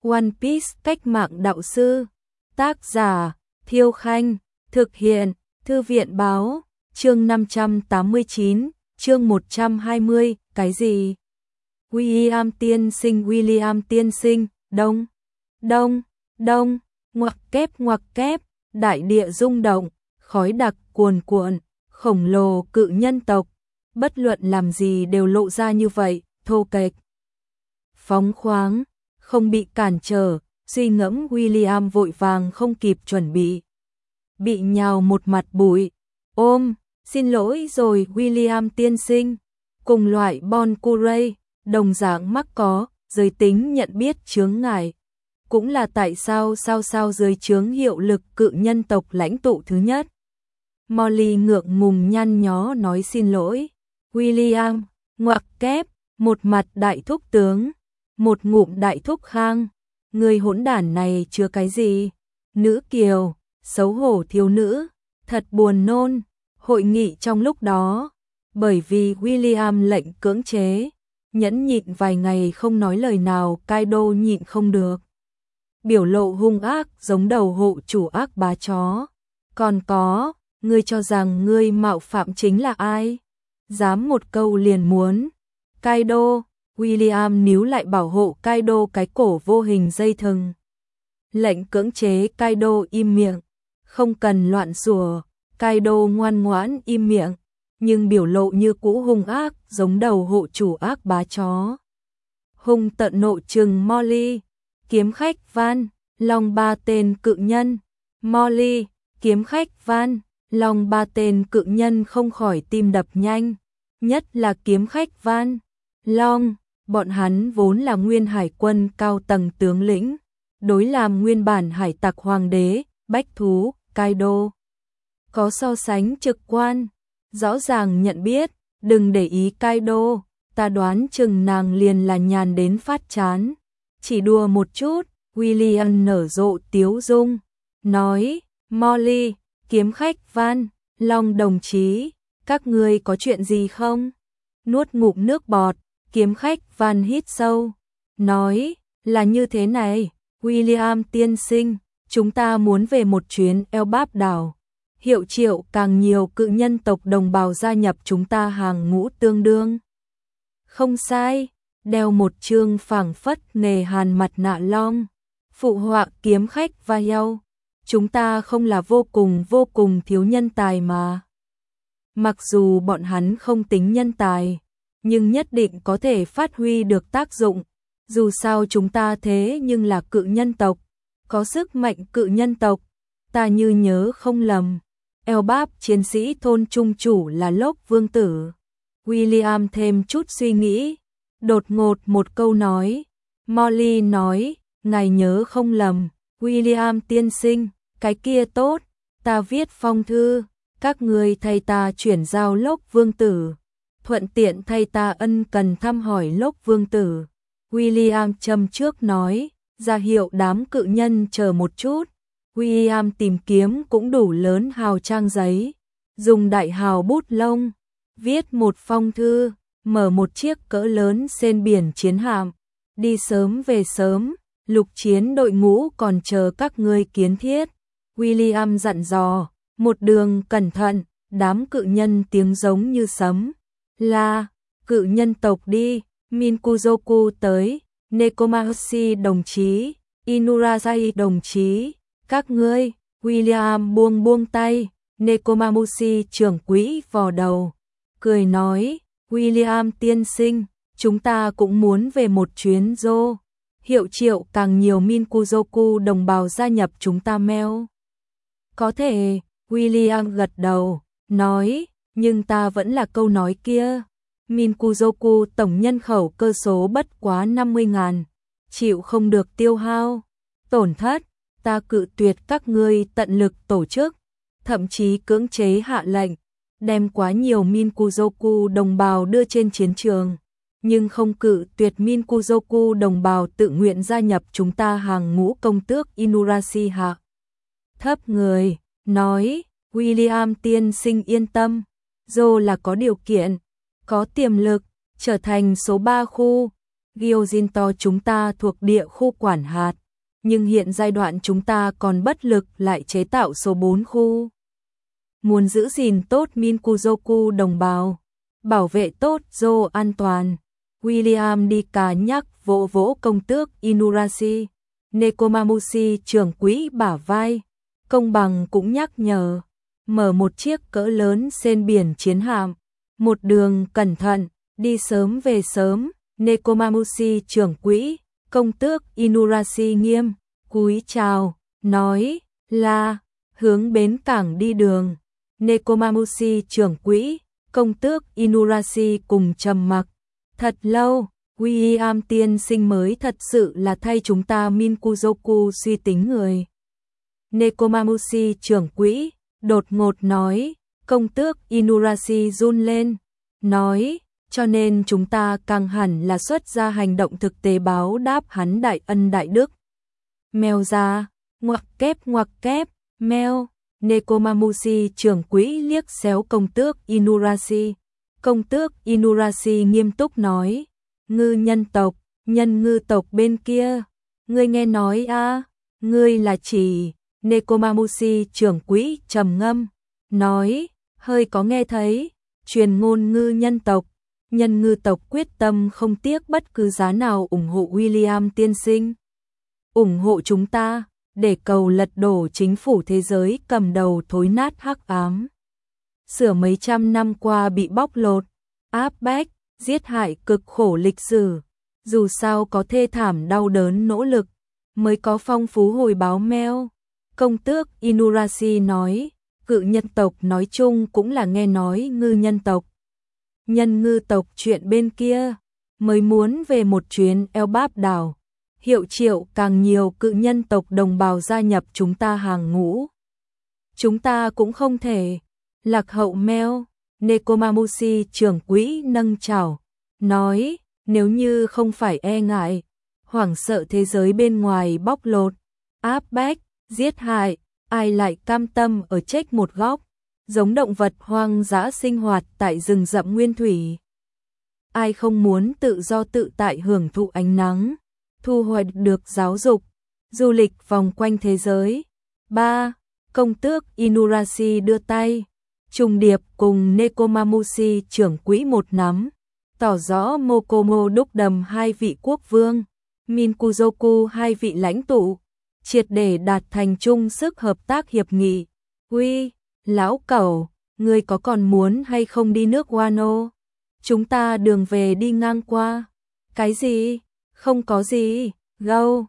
One Piece cách mạng đạo sư. Tác giả Thiêu Khanh. Thực hiện Thư viện báo. Chương 589, chương 120, cái gì? William tiên sinh, đông, đông, đông, ngoặc kép, đại địa rung động, khói đặc cuồn cuộn, khổng lồ cự nhân tộc, bất luận làm gì đều lộ ra như vậy, thô kệch, phóng khoáng, không bị cản trở, suy ngẫm William vội vàng không kịp chuẩn bị nhào một mặt bụi, xin lỗi rồi William tiên sinh, cùng loại Bon Curry, đồng dạng mắc có, giới tính nhận biết chướng ngại. Cũng là tại sao dưới chướng hiệu lực cự nhân tộc lãnh tụ thứ nhất. Molly ngượng ngùng nhăn nhó nói xin lỗi. William, ngoặc kép, một mặt đại thúc tướng, một ngụm đại thúc khang. Người hỗn đản này chứa cái gì? Nữ kiều, xấu hổ thiếu nữ, thật buồn nôn. Hội nghị trong lúc đó, bởi vì William lệnh cưỡng chế, nhẫn nhịn vài ngày không nói lời nào, Kaido nhịn không được. Biểu lộ hung ác giống đầu hộ chủ ác bá chó. Còn có, ngươi cho rằng ngươi mạo phạm chính là ai? Dám một câu liền muốn. Kaido, William níu lại bảo hộ Kaido cái cổ vô hình dây thừng. Lệnh cưỡng chế Kaido im miệng. Không cần loạn sủa, Kaido ngoan ngoãn im miệng. Nhưng biểu lộ như cũ hung ác giống đầu hộ chủ ác bá chó. Hung tận nộ trừng Molly. Kiếm khách Van, Long ba tên cự nhân. Molly, kiếm khách Van, Long ba tên cự nhân không khỏi tim đập nhanh. Nhất là kiếm khách Van, Long, bọn hắn vốn là nguyên hải quân cao tầng tướng lĩnh. Đối làm nguyên bản hải tặc hoàng đế, bách thú, Kaido. Có so sánh trực quan, rõ ràng nhận biết, đừng để ý Kaido, ta đoán chừng nàng liền là nhàn đến phát chán. Chỉ đùa một chút, William nở rộ tiếu dung, nói, Molly, kiếm khách Van, Long đồng chí, các ngươi có chuyện gì không? Nuốt ngụm nước bọt, kiếm khách Van hít sâu, nói, là như thế này, William tiên sinh, chúng ta muốn về một chuyến Elbap đảo. Hiệu triệu càng nhiều cự nhân tộc đồng bào gia nhập chúng ta hàng ngũ tương đương. Không sai. Đeo một trương phảng phất nề hàn mặt nạ Long, phụ họa kiếm khách và heo. Chúng ta không là vô cùng thiếu nhân tài mà. Mặc dù bọn hắn không tính nhân tài, nhưng nhất định có thể phát huy được tác dụng. Dù sao chúng ta thế nhưng là cự nhân tộc, có sức mạnh cự nhân tộc. Ta như nhớ không lầm, Elbap chiến sĩ thôn trung chủ là Lốc Vương Tử. William thêm chút suy nghĩ. Đột ngột một câu nói, Molly nói, ngài nhớ không lầm, William tiên sinh, cái kia tốt, ta viết phong thư, các người thay ta chuyển giao Lốc Vương Tử, thuận tiện thay ta ân cần thăm hỏi Lốc Vương Tử. William châm trước nói, ra hiệu đám cự nhân chờ một chút. William tìm kiếm cũng đủ lớn hào trang giấy, dùng đại hào bút lông, viết một phong thư. Mở một chiếc cỡ lớn trên biển chiến hạm, đi sớm về sớm, lục chiến đội ngũ còn chờ các ngươi kiến thiết. William dặn dò, một đường cẩn thận, đám cự nhân tiếng giống như sấm. Là, cự nhân tộc đi, Minkuzoku tới, Nekomamushi đồng chí, Inurasai đồng chí, các ngươi, William buông tay, Nekomamushi trưởng quỹ vò đầu, cười nói, William tiên sinh, chúng ta cũng muốn về một chuyến Zô. Hiệu triệu càng nhiều Minkuzoku đồng bào gia nhập chúng ta meo. Có thể, William gật đầu, nói, nhưng ta vẫn là câu nói kia. Minkuzoku tổng nhân khẩu cơ số bất quá 50.000, chịu không được tiêu hao, tổn thất, ta cự tuyệt các ngươi tận lực tổ chức, thậm chí cưỡng chế hạ lệnh. Đem quá nhiều Minkuzoku đồng bào đưa trên chiến trường, nhưng không cự tuyệt Minkuzoku đồng bào tự nguyện gia nhập chúng ta hàng ngũ công tước Inurashi hạ. Thấp người, nói, William tiên sinh yên tâm, Zô là có điều kiện, có tiềm lực, trở thành số 3 khu, Gyojinto chúng ta thuộc địa khu quản hạt, nhưng hiện giai đoạn chúng ta còn bất lực lại chế tạo số 4 khu. Muốn giữ gìn tốt Minkuzoku đồng bào, bảo vệ tốt Zo an toàn. William Dika nhắc vỗ vỗ công tước Inurashi. Nekomamushi trưởng quỹ bả vai. Công bằng cũng nhắc nhở. Mở một chiếc cỡ lớn trên biển chiến hạm. Một đường cẩn thận, đi sớm về sớm. Nekomamushi trưởng quỹ, công tước Inurashi nghiêm, cúi chào, nói là hướng bến cảng đi đường. Nekomamushi trưởng quỹ, công tước Inurashi cùng trầm mặc. Thật lâu, William tiên sinh mới thật sự là thay chúng ta Minkuzoku suy tính người. Nekomamushi trưởng quỹ, đột ngột nói, công tước Inurashi run lên, nói, cho nên chúng ta càng hẳn là xuất ra hành động thực tế báo đáp hắn đại ân đại đức. Mèo ra, ngoặc kép, mèo. Nekomamushi trưởng quỹ liếc xéo công tước Inurashi. Công tước Inurashi nghiêm túc nói, ngư nhân tộc, nhân ngư tộc bên kia, ngươi nghe nói à, ngươi là chỉ. Nekomamushi trưởng quỹ trầm ngâm, nói, hơi có nghe thấy, truyền ngôn ngư nhân tộc. Nhân ngư tộc quyết tâm không tiếc bất cứ giá nào ủng hộ William tiên sinh. Ủng hộ chúng ta, để cầu lật đổ chính phủ thế giới cầm đầu thối nát hắc ám. Sửa mấy trăm năm qua bị bóc lột, áp bách, giết hại cực khổ lịch sử. Dù sao có thê thảm đau đớn nỗ lực, mới có phong phú hồi báo meo. Công tước Inurashi nói, cự nhân tộc nói chung cũng là nghe nói ngư nhân tộc. Nhân ngư tộc chuyện bên kia, mới muốn về một chuyến eo báp đảo. Hiệu triệu càng nhiều cự nhân tộc đồng bào gia nhập chúng ta hàng ngũ. Chúng ta cũng không thể lạc hậu meo. Nekomamushi trưởng quỹ nâng chảo, nói, nếu như không phải e ngại, hoảng sợ thế giới bên ngoài bóc lột, áp bách, giết hại, ai lại cam tâm ở chết một góc, giống động vật hoang dã sinh hoạt tại rừng rậm nguyên thủy. Ai không muốn tự do tự tại hưởng thụ ánh nắng, thu hoạch được giáo dục, du lịch vòng quanh thế giới. 3. Công tước Inurashi đưa tay, trùng điệp cùng Nekomamushi trưởng quỹ một nắm, tỏ rõ Mokomo đúc đầm hai vị quốc vương, Minkuzoku hai vị lãnh tụ, triệt để đạt thành chung sức hợp tác hiệp nghị. Uy, lão cẩu, ngươi có còn muốn hay không đi nước Wano? Chúng ta đường về đi ngang qua. Cái gì? Không có gì. Gâu,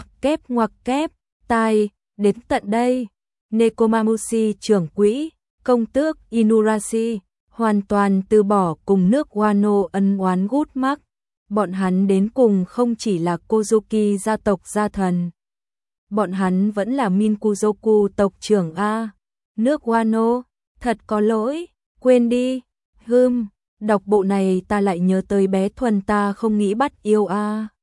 ngoặc kép, tai, đến tận đây. Nekomamushi trưởng quỹ, công tước Inurashi, hoàn toàn từ bỏ cùng nước Wano ân oán gút mắc. Bọn hắn đến cùng không chỉ là Kozuki gia tộc gia thần. Bọn hắn vẫn là Minkuzoku tộc trưởng A. Nước Wano, thật có lỗi, quên đi. Đọc bộ này ta lại nhớ tới bé Thuần ta không nghĩ bắt yêu A.